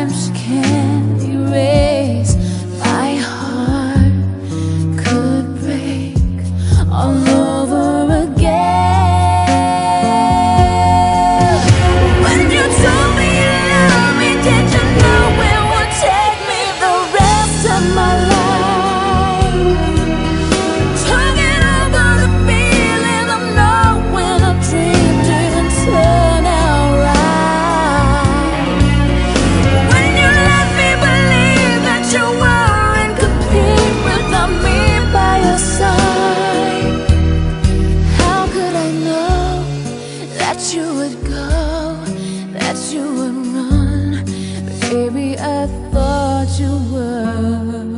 times can't erase. My heart could break all over again. When you told me you love me, did you know it would take me the rest of my life? Turning over the feeling of knowing a dream didn't turn out right. When you let me believe that you were incomplete without me by your side. How could I know that you would go, that you would run? Baby, I thought you were.